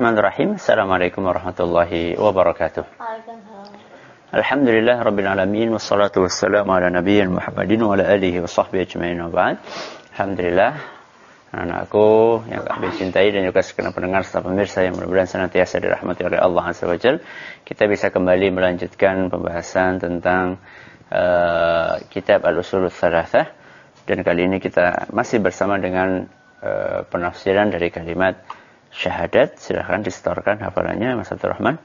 Bismillahirrahmanirrahim. Assalamualaikum warahmatullahi wabarakatuh. Alhamdulillah Rabbil Alamin. Wassalatu wassalamu ala nabiyyin Muhammadin wa ala alihi wa sahbihi ajma'in wa ba'd. Alhamdulillah, anak-anakku yang kami cintai dan juga segenap pendengar serta pemirsa yang mudah-mudahan senantiasa dirahmati oleh Allah Azza wa Jalla, kita bisa kembali melanjutkan pembahasan tentang kitab Al-Ushulul Thalathah, dan kali ini kita masih bersama dengan penafsiran dari kalimat syahadat. Silahkan disetorkan hafalannya Mas Abdul Rahman.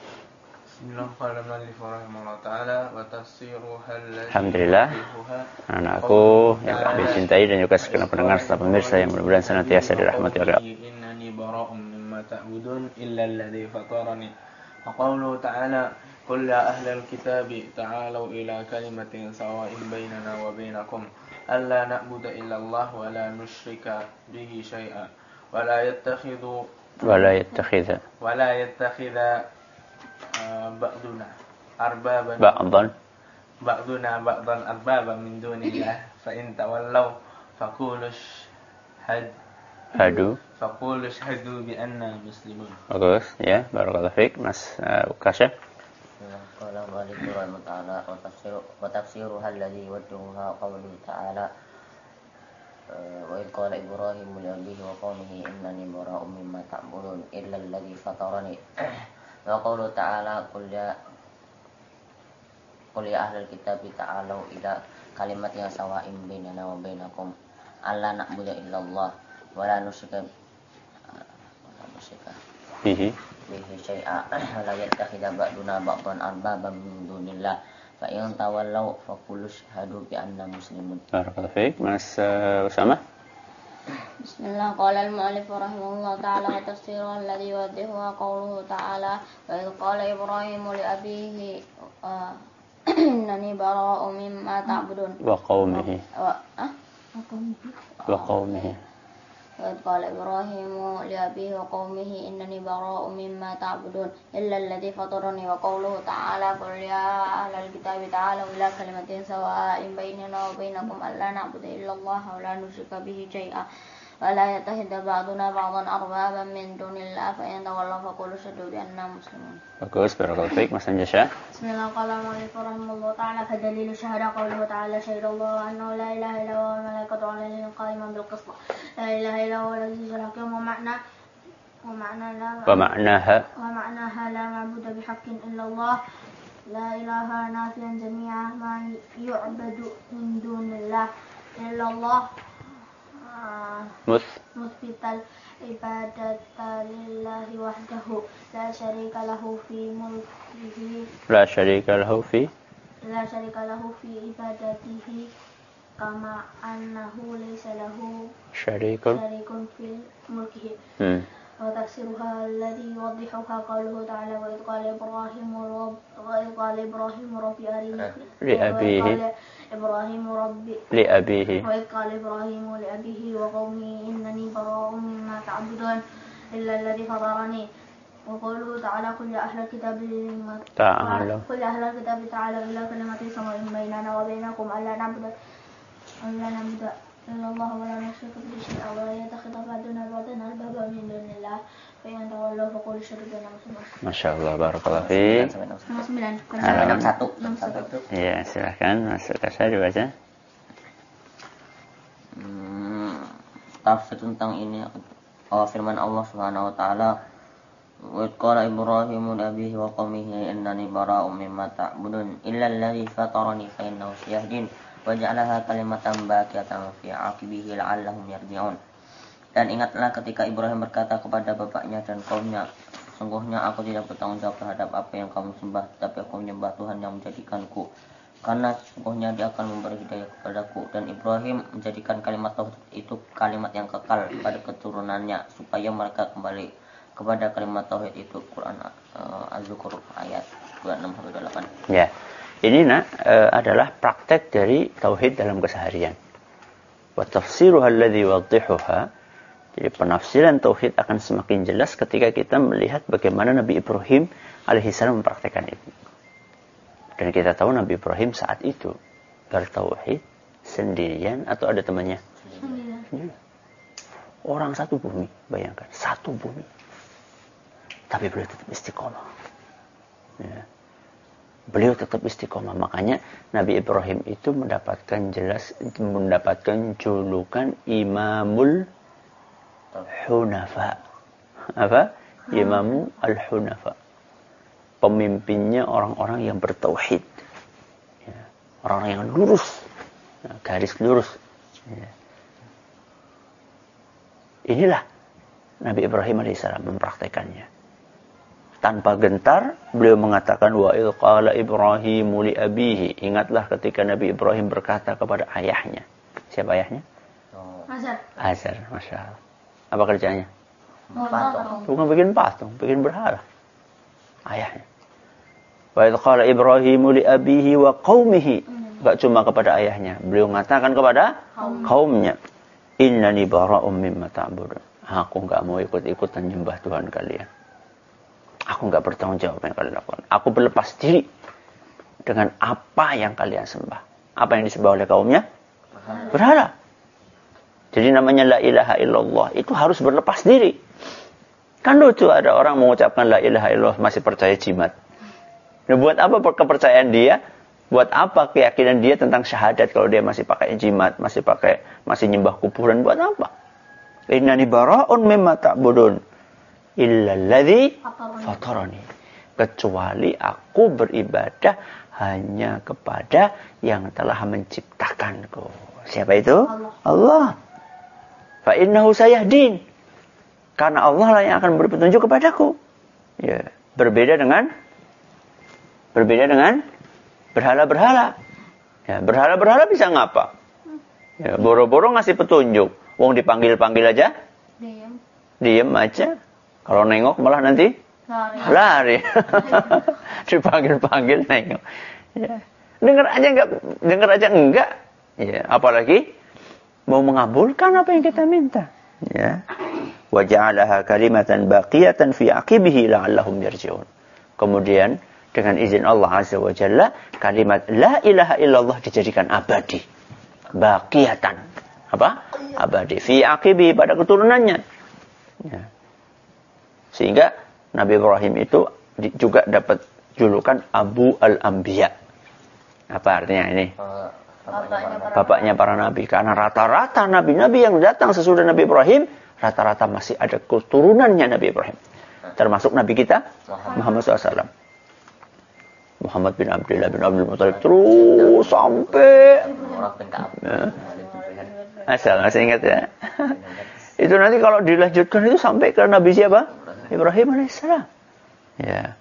Alhamdulillah, anakku yang kami cintai dan juga segenap pendengar serta pemirsa yang mudah-mudahan senantiasa dirahmati oleh Allah. Innani bara'un mimma ta'budun illa alladhi fatarani. Wa qawluhu ta'ala qul ya ahlal kitabi ta'alu ila kalimatin sawa'in bainana wa bainakum alla na'budu illa Allah wa la nusyrika bihi syai'a wa la yattakhidha ba'duna arbaban min dunillah fa in tawallaw faqulu shahadu bi anna muslimun. Bagus ya, barakallahu fiik Mas Ukasha. Qala Allahu ta'ala wa tafsiru alladhi wadduha qawluhu ta'ala wa idh qala Ibrahim li abihi wa qawmihi innani bara'un mimma ta'budun illa alladhi fatarani. Wa qawluhu ta'ala qul ya ahlal kitabi ta'alu ila kalimatin sawa'in bainana wa bainakum alla na'budu illallah wa la nusyrika bihi syai'a wa la yattakhidha ba'duna ba'dan arbaban min dunillah fa in tawallaw faqulu shahadu bi anna muslimun. Barakallahu fiik Mas Usama. Bismillah, qala al-mu'allif rahimahullah ta'ala wa tafsiru alladhi waddihu wa qawluhu ta'ala wa idh qala Ibrahimu li abihi innani bara'un mimma ta'budun wa qawmihi وإذ قال إبراهيم لأبيه وقومه إنني براء مما تعبدون إلا الذي فطرني. وقوله تعالى قل يا أهل الكتاب تعالوا إلى كلمة سواء بيننا وبينكم ألا نعبد إلا الله ولا نشرك به شيئا ولا يتخذ بعضنا بعضا أربابا من دون الله فإن تولوا فقولوا اشهدوا بأننا مسلمون. Bagus, barakallahu fiik Mas Anjasya. Bismillah, qala al-mu'allif rahimahullah ta'ala fa dalilu syahada qawluhu ta'ala syahidallahu annahu la ilaha illa huwa wal malaikatu 'alaihi qa'iman bil qist la ilaha illa huwa al-'azizul hakim wa ma'naha la ma'budu bihaqqin illa Allah la ilaha nafiyan jami'a ma yu'badu min dunillah illa Allah musbital ibadata lillahi wahdahu la syarika lahu fi mulkihi La syarika lahu fi ibadatihi kama annahu laysa lahu syarikun fil mulkihi. Wa tafsiruha alladhi yuwaddihuha qawluhu ta'ala wa idh qala Ibrahimu rabbi arini وإذ قال إبراهيم لأبيه وقومه إنني براء مما تعبدون إلا الذي فطرني. وقوله تعالى قل يا أهل الكتاب تعالوا إلى كلمة سواء بيننا وبينكم ألا نعبد إلا الله ولا نشرك به شيئا ولا يتخذ بعضنا بعضا أربابا من دون الله فإن تولوا فقولوا اشهدوا بأننا مسلمون. Masya Allah, barakallahu fiik. 9. Ya, silakan Mas Ukasha dibaca. Tafsir tentang ini firman Allah Subhanahu wa taala wa qala Ibrahim li abihi wa qaumihi innani bara'un mimma ta'budun illa alladhi fatarani fa innahu sayahdin wa ja'alaha kalimatan baqiyatan fi 'aqibihi la'allahum yarji'un. Dan ingatlah ketika Ibrahim berkata kepada bapaknya dan kaumnya, sungguhnya aku tidak bertanggung jawab terhadap apa yang kamu sembah, tapi aku menyembah Tuhan yang menjadikanku, karena sesungguhnya Dia akan memberi hidayah kepadaku. Dan Ibrahim menjadikan kalimat tauhid itu kalimat yang kekal pada keturunannya supaya mereka kembali kepada kalimat tauhid itu. Quran Az-Zukhruf ayat 26-28. Ya. Ini adalah praktek dari tauhid dalam keseharian. Wa tafsiruha alladhi waddihuha. Jadi penafsiran tauhid akan semakin jelas ketika kita melihat bagaimana Nabi Ibrahim alaihissalam mempraktekkan itu. Dan kita tahu Nabi Ibrahim saat itu bertauhid sendirian atau ada temannya? Sendirian. Orang satu bumi, bayangkan, satu bumi. Tapi beliau tetap istiqomah. Ya. Beliau tetap istiqomah. Makanya Nabi Ibrahim itu mendapatkan julukan Imamul Hunafa. Apa? Imamul Hunafa. Pemimpinnya orang-orang yang bertauhid. Ya. Orang-orang yang lurus. Ya, garis lurus. Ya. Inilah Nabi Ibrahim alaihissalam mempraktekannya. Tanpa gentar, beliau mengatakan wa idh qala Ibrahimu li abihi. Ingatlah ketika Nabi Ibrahim berkata kepada ayahnya. Siapa ayahnya? Azar, Masya Allah. Apa kerjanya? Bukan bikin patung, bikin berhala. Ayahnya. Wa idh qala Ibrahimu li abihi wa qaumihi. Enggak cuma kepada ayahnya, beliau mengatakan kepada kaumnya. Innani bara'um mimma ta'budun. Aku enggak mau ikut-ikutan nyembah Tuhan kalian. Aku enggak bertanggung jawab yang kalian lakukan. Aku berlepas diri dengan apa yang kalian sembah. Apa yang disembah oleh kaumnya? Berhala. Jadi namanya la ilaha illallah itu harus berlepas diri. Kan lucu ada orang mengucapkan la ilaha illallah masih percaya jimat. Nah, buat apa kepercayaan dia? Buat apa keyakinan dia tentang syahadat kalau dia masih pakai jimat, masih nyembah kuburan, buat apa? Innani bara'un mimma ta'budun illa alladhi fatarani. Kecuali aku beribadah hanya kepada yang telah menciptakanku. Siapa itu? Allah. Fa innahu sayahdin. Karena Allah lah yang akan beri petunjuk kepadaku. Ya, berbeda dengan berhala-berhala. Ya, berhala-berhala bisa ngapa? Ya, boro-boro ngasih petunjuk. Wong dipanggil-panggil aja. Diam aja. Kalau nengok malah nanti lari. Dipanggil-panggil nengok. Ya. Dengar aja enggak. Ya, apalagi mau mengabulkan apa yang kita minta. Ya. Wa ja'alaha kalimatan baqiyatan fi aqibihi la'allahum yarji'un. Kemudian dengan izin Allah Azza wa Jalla, kalimat la ilaha illallah dijadikan abadi. Baqiyatan. Apa? Abadi. Fi aqibihi, pada keturunannya. Ya. Sehingga Nabi Ibrahim itu juga dapat julukan Abu al-Anbiya. Apa artinya ini? Bapaknya para nabi. Karena rata-rata nabi-nabi yang datang sesudah Nabi Ibrahim, rata-rata masih ada keturunannya Nabi Ibrahim. Termasuk Nabi kita, Muhammad SAW. Muhammad bin Abdullah bin Abdul Muttalib terus sampai masih ingat ya. Itu nanti kalau dilanjutkan itu sampai ke Nabi siapa? Ibrahim alaihissalam. Ya.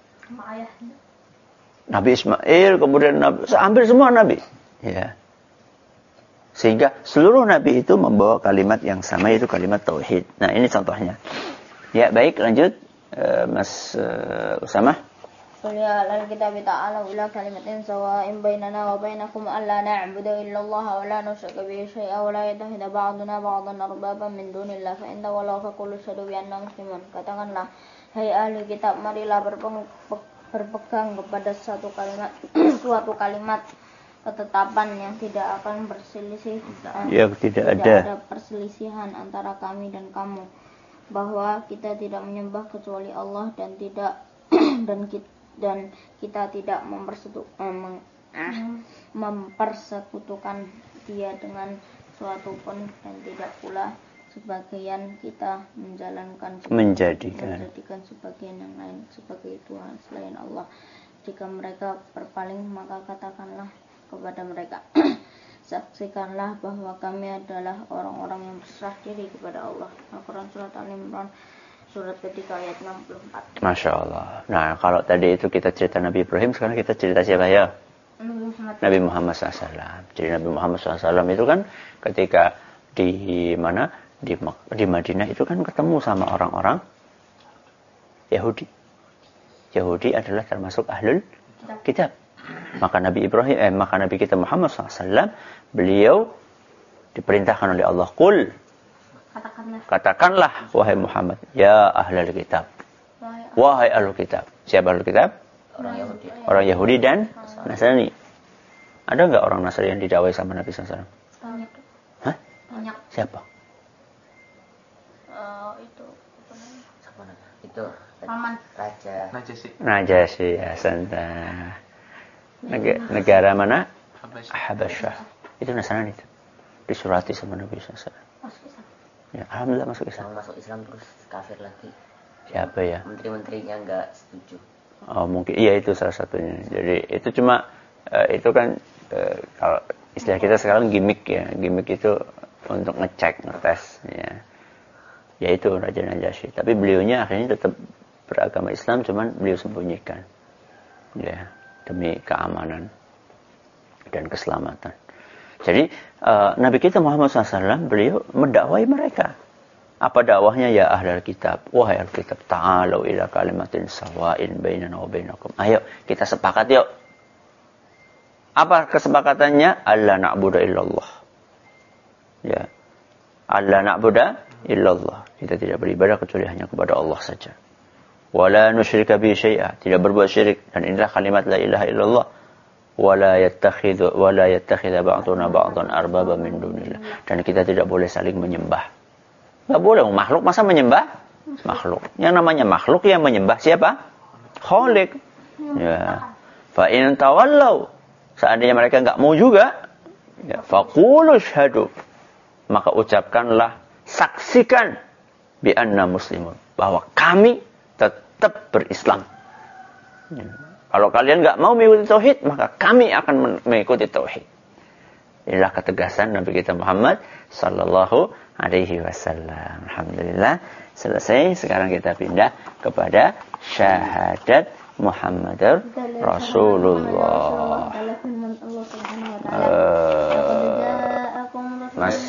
Nabi Ismail, kemudian hampir semua Nabi. Ya. Sehingga seluruh Nabi itu membawa kalimat yang sama, yaitu kalimat tauhid. Nah, ini contohnya. Ya, baik, lanjut. Mas Usamah. قل يا أهل الكتاب تعالوا إلى كلمة سواء بيننا وبينكم ألا نعبد إلا الله ولا نشرك به شيئا ولا يتخذ بعضنا بعضا أربابا من دون الله فإن تولوا فقولوا اشهدوا بأننا مسلمون. Katakanlah, hai ahli kitab, marilah berpegang kepada suatu kalimat ketetapan yang tidak akan berselisih, tidak ada perselisihan antara kami dan kamu, bahwa kita tidak menyembah kecuali Allah dan kita tidak mempersekutukan dia dengan suatu pun, dan tidak pula sebagian kita menjadikan sebagian yang lain sebagai Tuhan selain Allah. Jika mereka berpaling, maka katakanlah kepada mereka, saksikanlah bahwa kami adalah orang-orang yang berserah diri kepada Allah. Al-Quran Surat Al-Imran Surat ketiga ayat 64. Masya Allah. Nah, kalau tadi itu kita cerita Nabi Ibrahim, sekarang kita cerita siapa ya? Nabi Muhammad SAW. Jadi Nabi Muhammad SAW itu kan ketika di mana? Di Madinah itu kan ketemu sama orang-orang Yahudi. Yahudi adalah termasuk ahlul kitab. Maka Nabi kita Muhammad SAW, beliau diperintahkan oleh Allah, Qul, katakanlah wahai Muhammad, ya ahlul kitab, wahai ahlul kitab. Siapa ahlul kitab? Orang Yahudi dan Nasrani. Ada nggak orang Nasrani yang didakwai sama Nabi SAW? Banyak. Hah? Banyak. Siapa? Itu Paman. Raja. Najasyi, Ahsanta. Negara mana? Habasyah. Itu Nasrani itu. Disurati sama Nabi SAW. Masuk Islam. Ya, alhamdulillah masuk Islam. Yang masuk Islam terus kafir lagi. Siapa ya? Menteri-menterinya nggak setuju. Oh, mungkin iya itu salah satunya. Jadi itu cuma itu kan kalau istilah kita sekarang gimmick ya. Gimmick itu untuk ngecek, ngetes ya. Yaitu Raja Najasyi. Tapi beliaunya akhirnya tetap beragama Islam, cuman beliau sembunyikan. Ya, demi keamanan dan keselamatan. Jadi Nabi kita Muhammad SAW beliau mendakwai mereka. Apa dakwahnya? Ya ahlal kitab, wahai ahlul kitab, ta'alu ila kalimatin sawa'in bainana wa bainakum. Ayo kita sepakat yuk. Apa kesepakatannya? Alla na'budu illallah. Ya. Alla na'budu illallah. Kita tidak beribadah kecuali hanya kepada Allah saja. Wala nusyrika bihi syai'a, tidak berbuat syirik, dan inilah kalimat la ilaha illallah. Wala yattakhidha ba'duna ba'dan arbaba min dunillah. Dan kita tidak boleh saling menyembah. Enggak boleh, makhluk masa menyembah makhluk. Yang namanya makhluk yang menyembah siapa? Khaliq. Ya. Fa in tawallau, seandainya mereka enggak mau juga, ya faqulu syhadu, maka ucapkanlah, saksikan bi anna muslimun, bahwa kami tetap berislam. Ya. Kalau kalian enggak mau mengikuti tauhid, maka kami akan mengikuti tauhid. Inilah ketegasan Nabi kita Muhammad sallallahu alaihi wasallam. Alhamdulillah selesai. Sekarang kita pindah kepada syahadat Muhammadar Rasulullah. Mas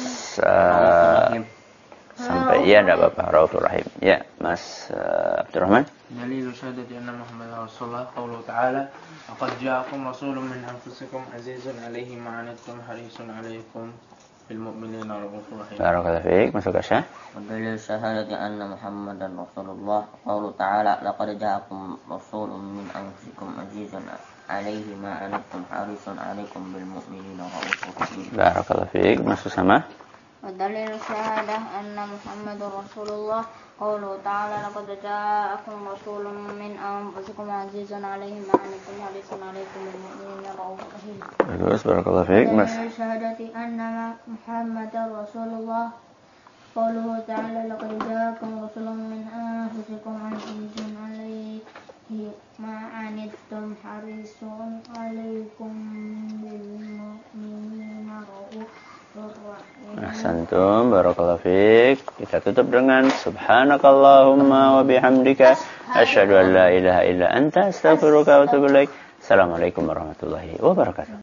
sampai ya enggak apa-apa. Raufur Rahim. Ya, Mas Abdurrahman. دليل شهادة أن محمد رسول الله قوله تعالى لقد جاءكم رسول من أنفسكم عزيز عليه ما عنتم حريص عليكم بالمؤمنين رؤوف رحيم. بارك الله فيك. Masuk ke syah. ودليل شهادة أن محمدا رسول الله قوله تعالى لقد جاءكم رسول من أنفسكم عزيز عليه ما عنتم حريص عليكم بالمؤمنين رؤوف رحيم. بارك الله فيك. Masuk sama. ودليل الشهادة أن محمد رسول الله قوله تعالى لقد جاءكم رسول من أنفسكم عزيز عليه ما عنتم حريص عليكم بالمؤمنين رؤوف رحيم. Bagus, barakallahu fiik. Mas. ودليل الشهادة أن محمد رسول الله قوله تعالى لقد جاءكم رسول من أنفسكم عزيز عليه ما عنتم حريص عليكم بالمؤمنين رؤوف. Ahsantum, barakallahu fiik. Kita tutup dengan subhanakallahumma wa bihamdika asyhadu an la ilaha illa anta astaghfiruka wa atubu ilaik. Assalamualaikum warahmatullahi wabarakatuh.